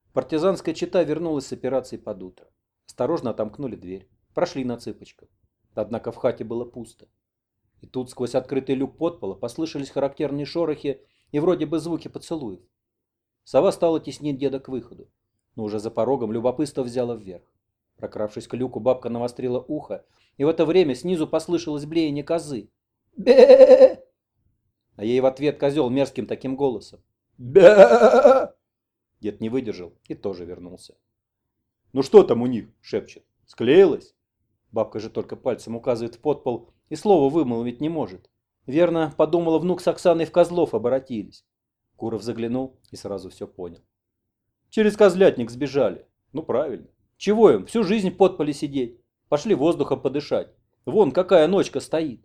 Партизанская чета вернулась с операции под утро. Осторожно отомкнули дверь. Прошли на цыпочках. Однако в хате было пусто. И тут сквозь открытый люк подпола послышались характерные шорохи и вроде бы звуки поцелуев. Сова стала теснить деда к выходу, но уже за порогом любопытство взяло вверх. Прокравшись к люку, бабка навострила ухо, и в это время снизу послышалось блеяние козы. Бе! А ей в ответ козел мерзким таким голосом. Бе! Дед не выдержал и тоже вернулся. «Ну что там у них?» — шепчет. «Склеилось?» Бабка же только пальцем указывает в подпол и слова вымолвить не может. Верно, подумала, внук с Оксаной в козлов оборотились. Куров заглянул и сразу все понял. Через козлятник сбежали. Ну правильно. Чего им, всю жизнь в подполе сидеть? Пошли воздухом подышать. Вон какая ночка стоит.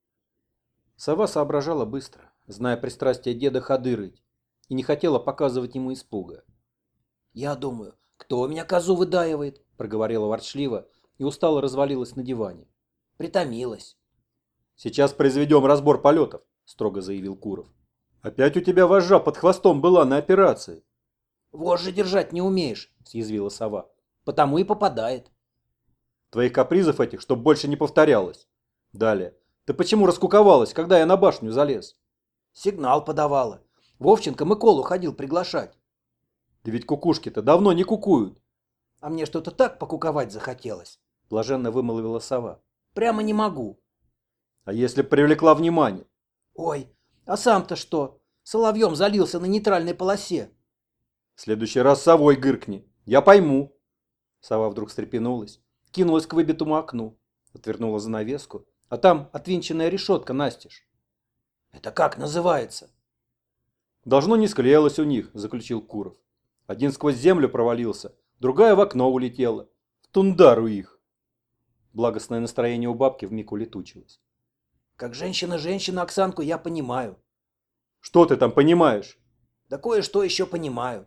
Сова соображала быстро, зная пристрастие деда ходы рыть, и не хотела показывать ему испуга. «Я думаю, кто у меня козу выдаивает?» — проговорила ворчливо и устало развалилась на диване. «Притомилась». «Сейчас произведем разбор полетов», — строго заявил Куров. «Опять у тебя вожжа под хвостом была на операции». «Вожжи держать не умеешь», — съязвила сова. «Потому и попадает». «Твоих капризов этих, чтоб больше не повторялось. Далее. Ты почему раскуковалась, когда я на башню залез?» «Сигнал подавала. Вовченко Миколу ходил приглашать». «Да ведь кукушки-то давно не кукуют». «А мне что-то так покуковать захотелось», — блаженно вымолвила сова. «Прямо не могу». «А если б привлекла внимание?» «Ой, а сам-то что? Соловьем залился на нейтральной полосе». «В следующий раз совой гыркни. Я пойму». Сова вдруг встрепенулась, кинулась к выбитому окну, отвернула занавеску, а там отвинченная решетка настежь. «Это как называется?» «Должно не склеилось у них», — заключил Куров. «Один сквозь землю провалился, другая в окно улетела. В тундару их». Благостное настроение у бабки вмиг улетучилось. «Как женщина Оксанку я понимаю». «Что ты там понимаешь?» «Да кое-что еще понимаю».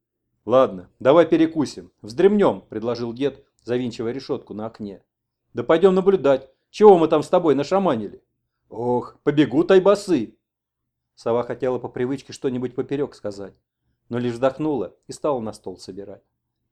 «Ладно, давай перекусим. Вздремнем», — предложил дед, завинчивая решетку на окне. «Да пойдем наблюдать, чего мы там с тобой нашаманили». «Ох, побегут айбасы». Сова хотела по привычке что-нибудь поперек сказать, но лишь вздохнула и стала на стол собирать.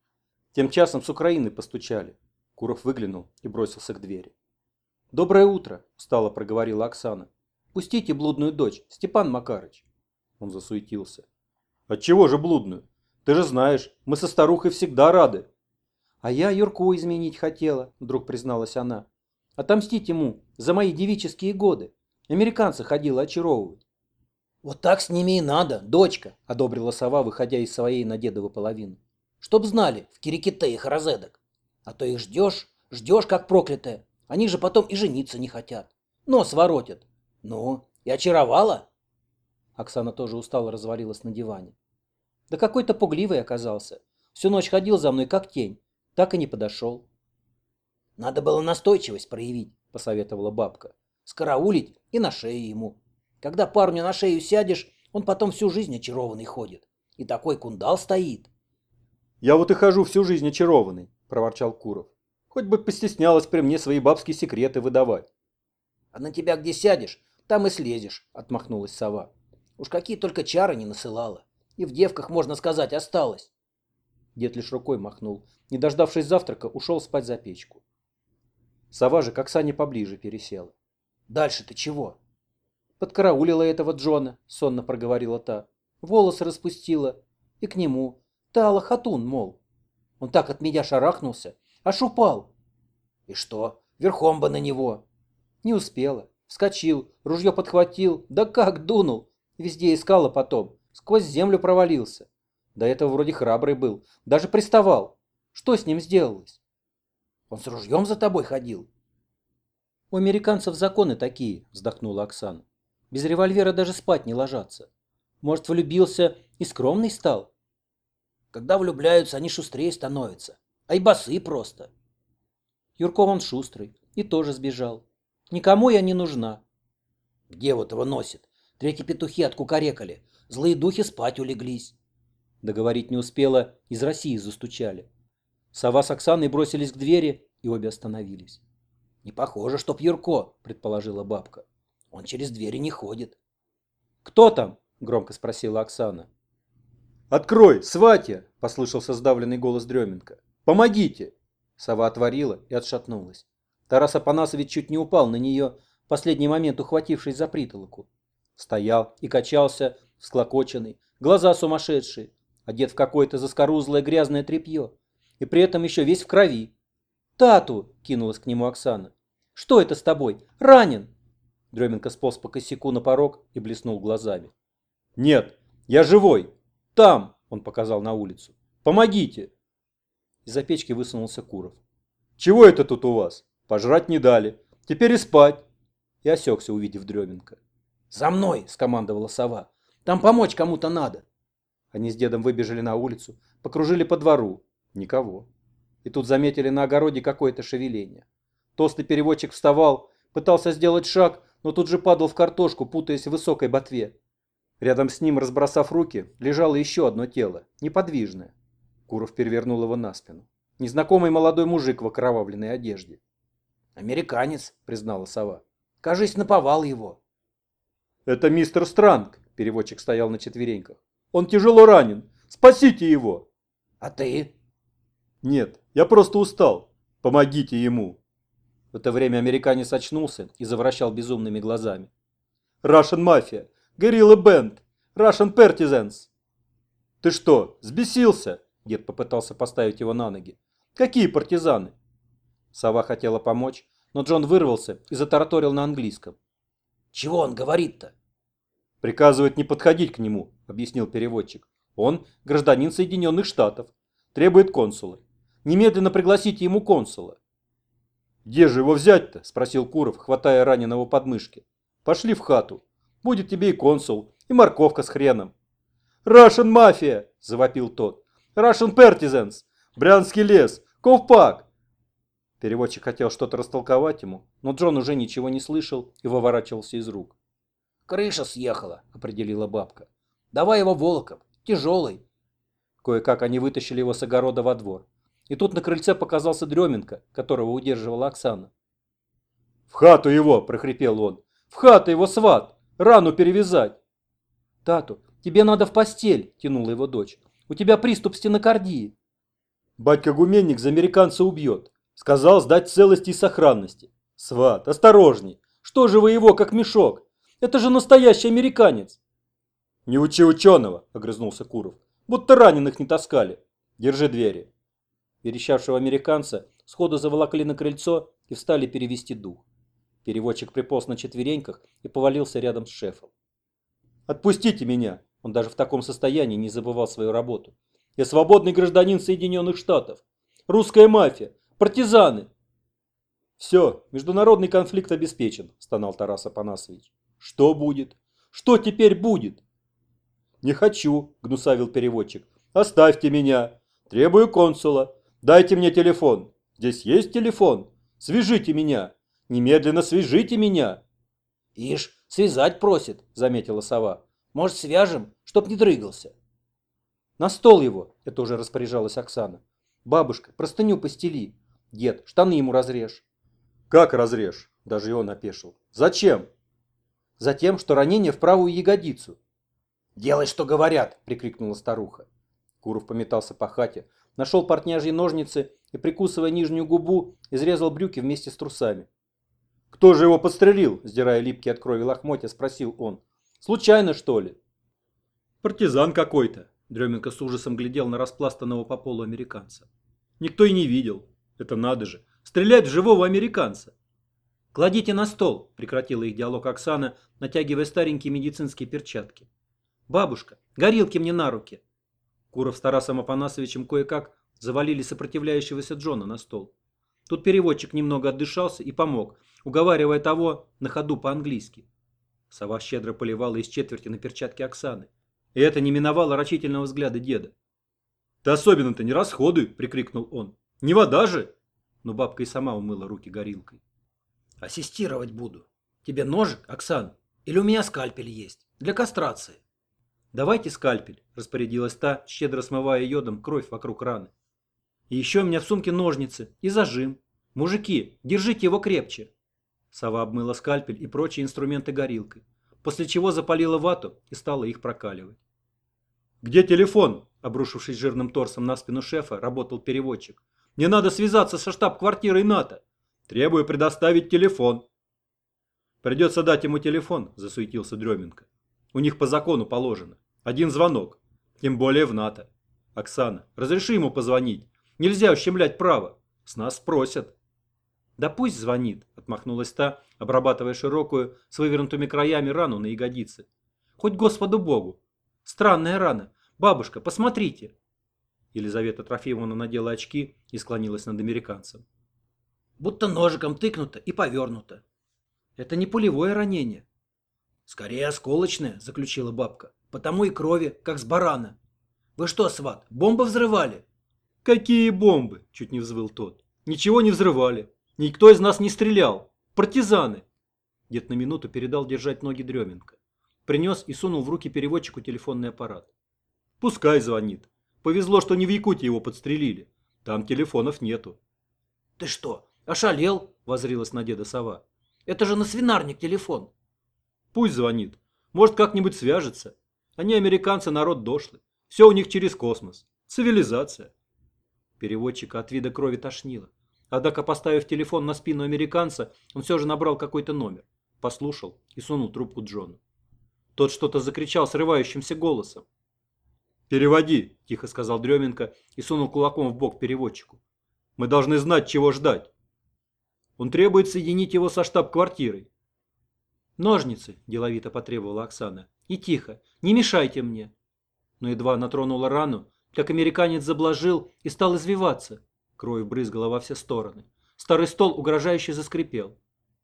Тем часом с Украины постучали. Куров выглянул и бросился к двери. «Доброе утро», — устало проговорила Оксана. «Пустите блудную дочь, Степан Макарыч». Он засуетился. «Отчего же блудную? Ты же знаешь, мы со старухой всегда рады». «А я Юрку изменить хотела», — вдруг призналась она. «Отомстить ему за мои девические годы. Американца ходила очаровывать». «Вот так с ними и надо, дочка», — одобрила сова, выходя из своей на дедову половину. «Чтоб знали, в кириките их розеток. А то их ждешь, как проклятая. Они же потом и жениться не хотят. Нос воротят. Ну, и очаровала?» Оксана тоже устало развалилась на диване. «Да какой-то пугливый оказался. Всю ночь ходил за мной, как тень. Так и не подошел». «Надо было настойчивость проявить», — посоветовала бабка. «Скараулить и на шею ему. Когда парню на шею сядешь, он потом всю жизнь очарованный ходит. И такой кундал стоит». «Я вот и хожу всю жизнь очарованный», — проворчал Куров. «Хоть бы постеснялась при мне свои бабские секреты выдавать». «А на тебя где сядешь, там и слезешь», — отмахнулась сова. «Уж какие только чары не насылала. И в девках, можно сказать, осталось». Дед лишь рукой махнул. Не дождавшись завтрака, ушел спать за печку. Сова же к Оксане поближе пересела. «Дальше-то чего?» «Подкараулила этого Джона», — сонно проговорила та. «Волосы распустила. И к нему. Та лохотун, мол. Он так от меня шарахнулся, аж упал». «И что? Верхом бы на него». «Не успела. Вскочил, ружье подхватил. Да как дунул. Везде искала потом. Сквозь землю провалился. До этого вроде храбрый был. Даже приставал. Что с ним сделалось?» «Он с ружьем за тобой ходил?» «У американцев законы такие», — вздохнула Оксана. «Без револьвера даже спать не ложатся. Может, влюбился и скромный стал?» «Когда влюбляются, они шустрее становятся. Айбасы просто». «Юрко он шустрый и тоже сбежал. Никому я не нужна». «Где вот его носит? Третьи петухи откукарекали. Злые духи спать улеглись». Договорить не успела, из России застучали. Сова с Оксаной бросились к двери, и обе остановились. «Не похоже, чтоб Юрко», — предположила бабка. «Он через двери не ходит». «Кто там?» — громко спросила Оксана. «Открой, сватья!» – послышался сдавленный голос Дременко. «Помогите!» Сова отворила и отшатнулась. Тарас Апанасович чуть не упал на нее, в последний момент ухватившись за притолоку. Стоял и качался, всклокоченный, глаза сумасшедшие, одет в какое-то заскорузлое грязное тряпье, и при этом еще весь в крови. «Тату!» – кинулась к нему Оксана. «Что это с тобой? Ранен!» Дременко сполз по косяку на порог и блеснул глазами. «Нет, я живой! Там!» – он показал на улицу. «Помогите!» Из-за печки высунулся Куров. «Чего это тут у вас? Пожрать не дали. Теперь и спать!» И осекся, увидев Дременко. «За мной!» – скомандовала сова. «Там помочь кому-то надо!» Они с дедом выбежали на улицу, покружили по двору. Никого. И тут заметили на огороде какое-то шевеление. Толстый переводчик вставал, пытался сделать шаг, но тут же падал в картошку, путаясь в высокой ботве. Рядом с ним, разбросав руки, лежало еще одно тело, неподвижное. Куров перевернул его на спину. Незнакомый молодой мужик в окровавленной одежде. «Американец», — признала сова. «Кажись, наповал его». «Это мистер Странг», — переводчик стоял на четвереньках. «Он тяжело ранен. Спасите его!» «А ты?» «Нет, я просто устал. Помогите ему!» В это время американец очнулся и завращал безумными глазами. «Russian Mafia! Guerrilla Band! Russian Partisans!» «Ты что, взбесился?» Дед попытался поставить его на ноги. «Какие партизаны?» Сова хотела помочь, но Джон вырвался и затараторил на английском. «Чего он говорит-то?» «Приказывает не подходить к нему», — объяснил переводчик. «Он гражданин Соединенных Штатов. Требует консула. Немедленно пригласите ему консула». «Где же его взять-то?» – спросил Куров, хватая раненого под мышки. «Пошли в хату. Будет тебе и консул, и морковка с хреном». «Russian Mafia!» – завопил тот. «Russian Partisans! Брянский лес! Ковпак!» Переводчик хотел что-то растолковать ему, но Джон уже ничего не слышал и выворачивался из рук. «Крыша съехала», – определила бабка. «Давай его волоком. Тяжелый». Кое-как они вытащили его с огорода во двор. И тут на крыльце показался Дременко, которого удерживала Оксана. «В хату его!» – прохрипел он. «В хату его, сват! Рану перевязать!» «Тату, тебе надо в постель!» – тянула его дочь. «У тебя приступ стенокардии!» «Батька-гуменник за американца убьет!» «Сказал сдать в целости и сохранности!» «Сват, осторожней! Что же вы его, как мешок? Это же настоящий американец!» «Не учи ученого!» – огрызнулся Куров. «Будто раненых не таскали! Держи двери!» Верещавшего американца сходу заволокли на крыльцо и встали перевести дух. Переводчик приполз на четвереньках и повалился рядом с шефом. «Отпустите меня!» Он даже в таком состоянии не забывал свою работу. «Я свободный гражданин Соединенных Штатов! Русская мафия! Партизаны!» «Все, международный конфликт обеспечен», – стонал Тарас Апанасович. «Что будет? Что теперь будет?» «Не хочу», – гнусавил переводчик. «Оставьте меня! Требую консула! Дайте мне телефон! Здесь есть телефон! Свяжите меня! Немедленно свяжите меня!» «Ишь, связать просит», – заметила сова. «Может, свяжем, чтоб не дрыгался?» «На стол его!» – это уже распоряжалась Оксана. «Бабушка, простыню постели. Дед, штаны ему разрежь». «Как разрежь?» – даже и он опешил. «Зачем?» «Затем, что ранение в правую ягодицу». «Делай, что говорят!» – прикрикнула старуха. Куров пометался по хате, нашел портняжьи ножницы и, прикусывая нижнюю губу, изрезал брюки вместе с трусами. «Кто же его подстрелил?» – сдирая липкие от крови лохмотья, спросил он. «Случайно, что ли?» «Партизан какой-то», – Дременко с ужасом глядел на распластанного по полу американца. «Никто и не видел. Это надо же, стрелять в живого американца!» «Кладите на стол», – прекратила их диалог Оксана, натягивая старенькие медицинские перчатки. «Бабушка, горилки мне на руки!» Куров с Тарасом Апанасовичем кое-как завалили сопротивляющегося Джона на стол. Тут переводчик немного отдышался и помог, уговаривая того на ходу по-английски. Сова щедро поливала из четверти на перчатки Оксаны. И это не миновало рачительного взгляда деда. «Ты особенно-то не расходуй!» – прикрикнул он. «Не вода же!» Но бабка и сама умыла руки горилкой. «Ассистировать буду. Тебе ножик, Оксан? Или у меня скальпель есть? Для кастрации?» «Давайте скальпель», – распорядилась та, щедро смывая йодом кровь вокруг раны. «И еще у меня в сумке ножницы и зажим. Мужики, держите его крепче». Сова обмыла скальпель и прочие инструменты горилкой, после чего запалила вату и стала их прокаливать. «Где телефон?» – обрушившись жирным торсом на спину шефа, работал переводчик. «Мне надо связаться со штаб-квартирой НАТО. Требую предоставить телефон». «Придется дать ему телефон», – засуетился Дременко. «У них по закону положено. Один звонок. Тем более в НАТО. Оксана, разреши ему позвонить. Нельзя ущемлять право. С нас спросят». «Да пусть звонит», – отмахнулась та, обрабатывая широкую, с вывернутыми краями рану на ягодице. «Хоть Господу Богу. Странная рана. Бабушка, посмотрите». Елизавета Трофимовна надела очки и склонилась над американцем. «Будто ножиком тыкнуто и повернуто». «Это не пулевое ранение». «Скорее осколочное», – заключила бабка. «Потому и крови, как с барана». «Вы что, сват, бомбы взрывали?» «Какие бомбы?» – чуть не взвыл тот. «Ничего не взрывали. Никто из нас не стрелял. Партизаны». Дед на минуту передал держать ноги Дременко. Принес и сунул в руки переводчику телефонный аппарат. «Пускай звонит. Повезло, что не в Якутии его подстрелили. Там телефонов нету». «Ты что, ошалел?» – воззрилась на деда сова. «Это же на свинарник телефон». «Пусть звонит. Может, как-нибудь свяжется. Они, американцы, народ дошлый. Все у них через космос. Цивилизация». Переводчика от вида крови тошнило. Однако, поставив телефон на спину американца, он все же набрал какой-то номер. Послушал и сунул трубку Джону. Тот что-то закричал срывающимся голосом. «Переводи», – тихо сказал Дременко и сунул кулаком в бок переводчику. «Мы должны знать, чего ждать». «Он требует соединить его со штаб-квартирой». «Ножницы», – деловито потребовала Оксана. «И тихо, не мешайте мне». Но едва она тронула рану, как американец заблажил и стал извиваться. Кровь брызгала во все стороны. Старый стол угрожающе заскрипел.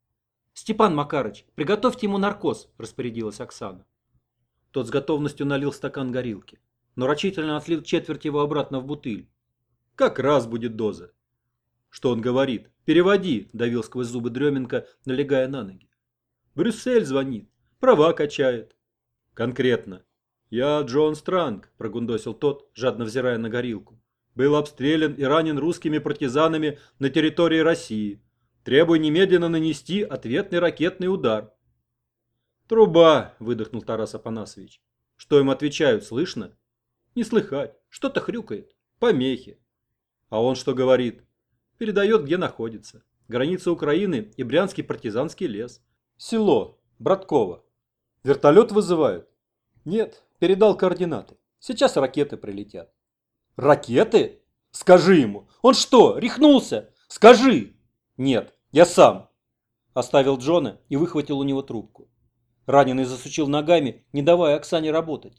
«Степан Макарыч, приготовьте ему наркоз», – распорядилась Оксана. Тот с готовностью налил стакан горилки, но рачительно отлил четверть его обратно в бутыль. «Как раз будет доза». «Что он говорит? Переводи», – давил сквозь зубы Дременко, налегая на ноги. «Брюссель звонит, права качает». «Конкретно». «Я Джон Странг», – прогундосил тот, жадно взирая на горилку. «Был обстрелян и ранен русскими партизанами на территории России. Требую немедленно нанести ответный ракетный удар». «Труба», – выдохнул Тарас Афанасьевич. «Что им отвечают, слышно?» «Не слыхать. Что-то хрюкает. Помехи». «А он что говорит?» «Передает, где находится. Граница Украины и Брянский партизанский лес. Село. Братково. Вертолет вызывают?» «Нет, передал координаты. Сейчас ракеты прилетят». «Ракеты? Скажи ему. Он что, рехнулся? Скажи!» «Нет, я сам». Оставил Джона и выхватил у него трубку. Раненый засучил ногами, не давая Оксане работать.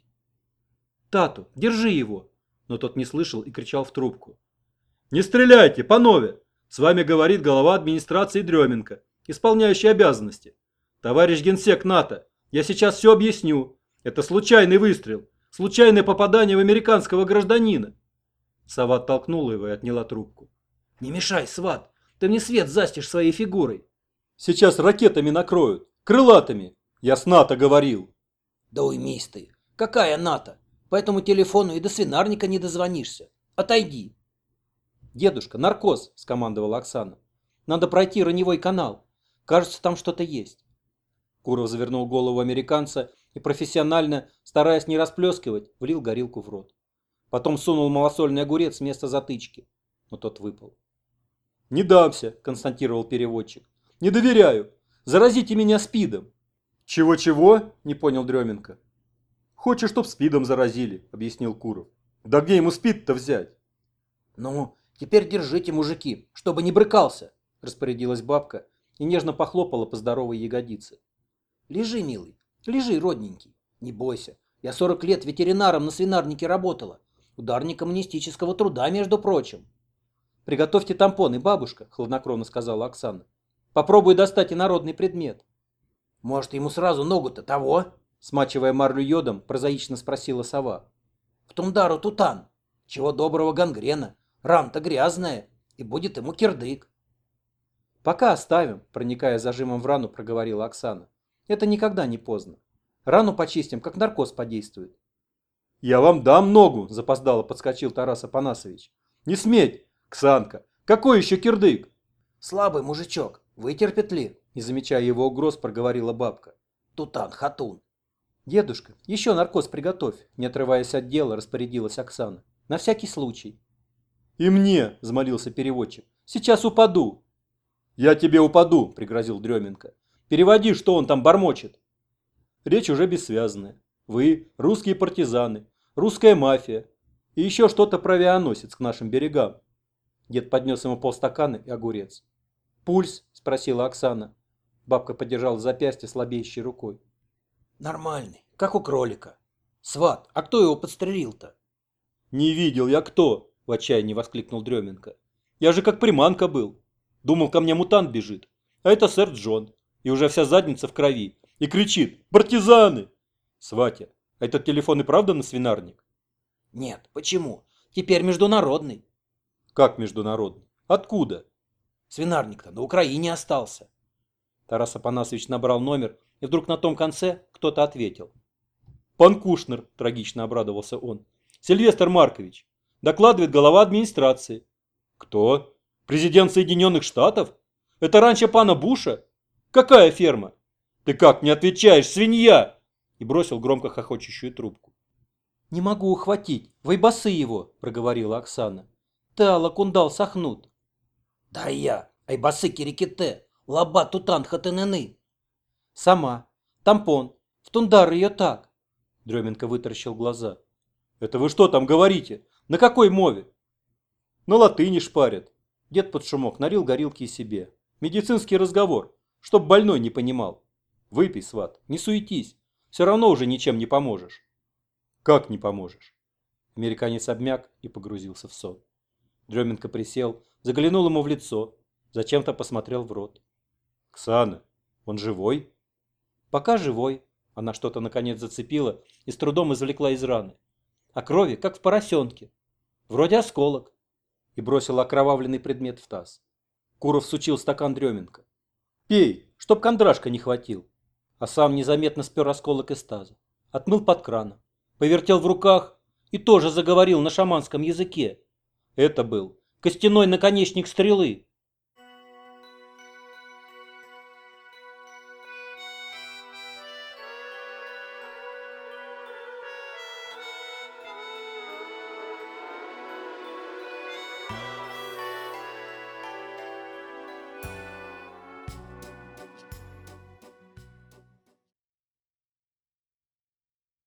«Тату, держи его!» Но тот не слышал и кричал в трубку. «Не стреляйте, панове! С вами говорит глава администрации Дременко, исполняющий обязанности. Товарищ генсек НАТО, я сейчас все объясню. Это случайный выстрел, случайное попадание в американского гражданина». Сова оттолкнула его и отняла трубку. «Не мешай, сват, ты мне свет застишь своей фигурой». «Сейчас ракетами накроют, крылатыми. Я с НАТО говорил». «Да уймись ты. Какая НАТО? По этому телефону и до свинарника не дозвонишься. Отойди». «Дедушка, наркоз», – скомандовала Оксана. «Надо пройти раневой канал. Кажется, там что-то есть». Куров завернул голову американца и профессионально, стараясь не расплескивать, влил горилку в рот. Потом сунул малосольный огурец вместо затычки, но тот выпал. «Не дамся», – констатировал переводчик. «Не доверяю. Заразите меня СПИДом». «Чего-чего?» – не понял Дременко. «Хочешь, чтоб СПИДом заразили», – объяснил Куров. «Да где ему СПИД-то взять?» «Ну, теперь держите, мужики, чтобы не брыкался», – распорядилась бабка и нежно похлопала по здоровой ягодице. «Лежи, милый, лежи, родненький. Не бойся, я 40 лет ветеринаром на свинарнике работала. Ударник коммунистического труда, между прочим». «Приготовьте тампоны, бабушка», – хладнокровно сказала Оксана. «Попробуй достать инородный предмет». «Может, ему сразу ногу-то того?» – смачивая марлю йодом, прозаично спросила сова. «В Тумдару тутан. Чего доброго гангрена. Рана-то грязная, и будет ему кирдык». «Пока оставим», – проникая зажимом в рану, проговорила Оксана. «Это никогда не поздно. Рану почистим, как наркоз подействует». «Я вам дам ногу», – запоздало подскочил Тарас Афанасьевич. «Не сметь, Ксанка, какой еще кирдык?» «Слабый мужичок, вытерпит ли?» Не замечая его угроз, проговорила бабка. «Тутан, хатун». Дедушка, еще наркоз приготовь, не отрываясь от дела, распорядилась Оксана. На всякий случай. И мне, взмолился переводчик, сейчас упаду. Я тебе упаду, пригрозил Дременко. Переводи, что он там бормочет. Речь уже бессвязная. Вы русские партизаны, русская мафия и еще что-то про авианосец к нашим берегам. Дед поднес ему полстакана и огурец. «Пульс?» – спросила Оксана. Бабка подержала запястье слабеющей рукой. Нормальный, как у кролика. Сват, а кто его подстрелил-то? «Не видел я кто!» – в отчаянии воскликнул Дременко. «Я же как приманка был. Думал, ко мне мутант бежит. А это сэр Джон. И уже вся задница в крови. И кричит: «Партизаны!» Сватя, а этот телефон и правда на свинарник? Нет, почему? Теперь международный. Как международный? Откуда? Свинарник-то на Украине остался. Тарас Афанасьевич набрал номер, и вдруг на том конце кто-то ответил. «Пан Кушнер», – трагично обрадовался он. «Сильвестр Маркович. Докладывает глава администрации». «Кто? Президент Соединенных Штатов? Это раньше пана Буша? Какая ферма? Ты как не отвечаешь, свинья?» И бросил громко хохочущую трубку. «Не могу ухватить, вайбасы его», – проговорила Оксана. «Тала кундал сахнут». «Да я, айбасы кириките, лаба тутан хатыныны». «Сама. Тампон. В тундар ее так». Дременко вытаращил глаза. «Это вы что там говорите? На какой мове?» «На латыни шпарят». Дед под шумок налил горилки и себе. «Медицинский разговор, чтоб больной не понимал. Выпей, сват, не суетись. Все равно уже ничем не поможешь». «Как не поможешь?» Американец обмяк и погрузился в сон. Дременко присел, заглянул ему в лицо, зачем-то посмотрел в рот. «Ксана, он живой?» «Пока живой». Она что-то наконец зацепила и с трудом извлекла из раны. А крови, как в поросенке. Вроде осколок. И бросила окровавленный предмет в таз. Куров сучил стакан Дременко. «Пей, чтоб кондрашка не хватил». А сам незаметно спер осколок из таза. Отмыл под краном. Повертел в руках и тоже заговорил на шаманском языке. Это был костяной наконечник стрелы.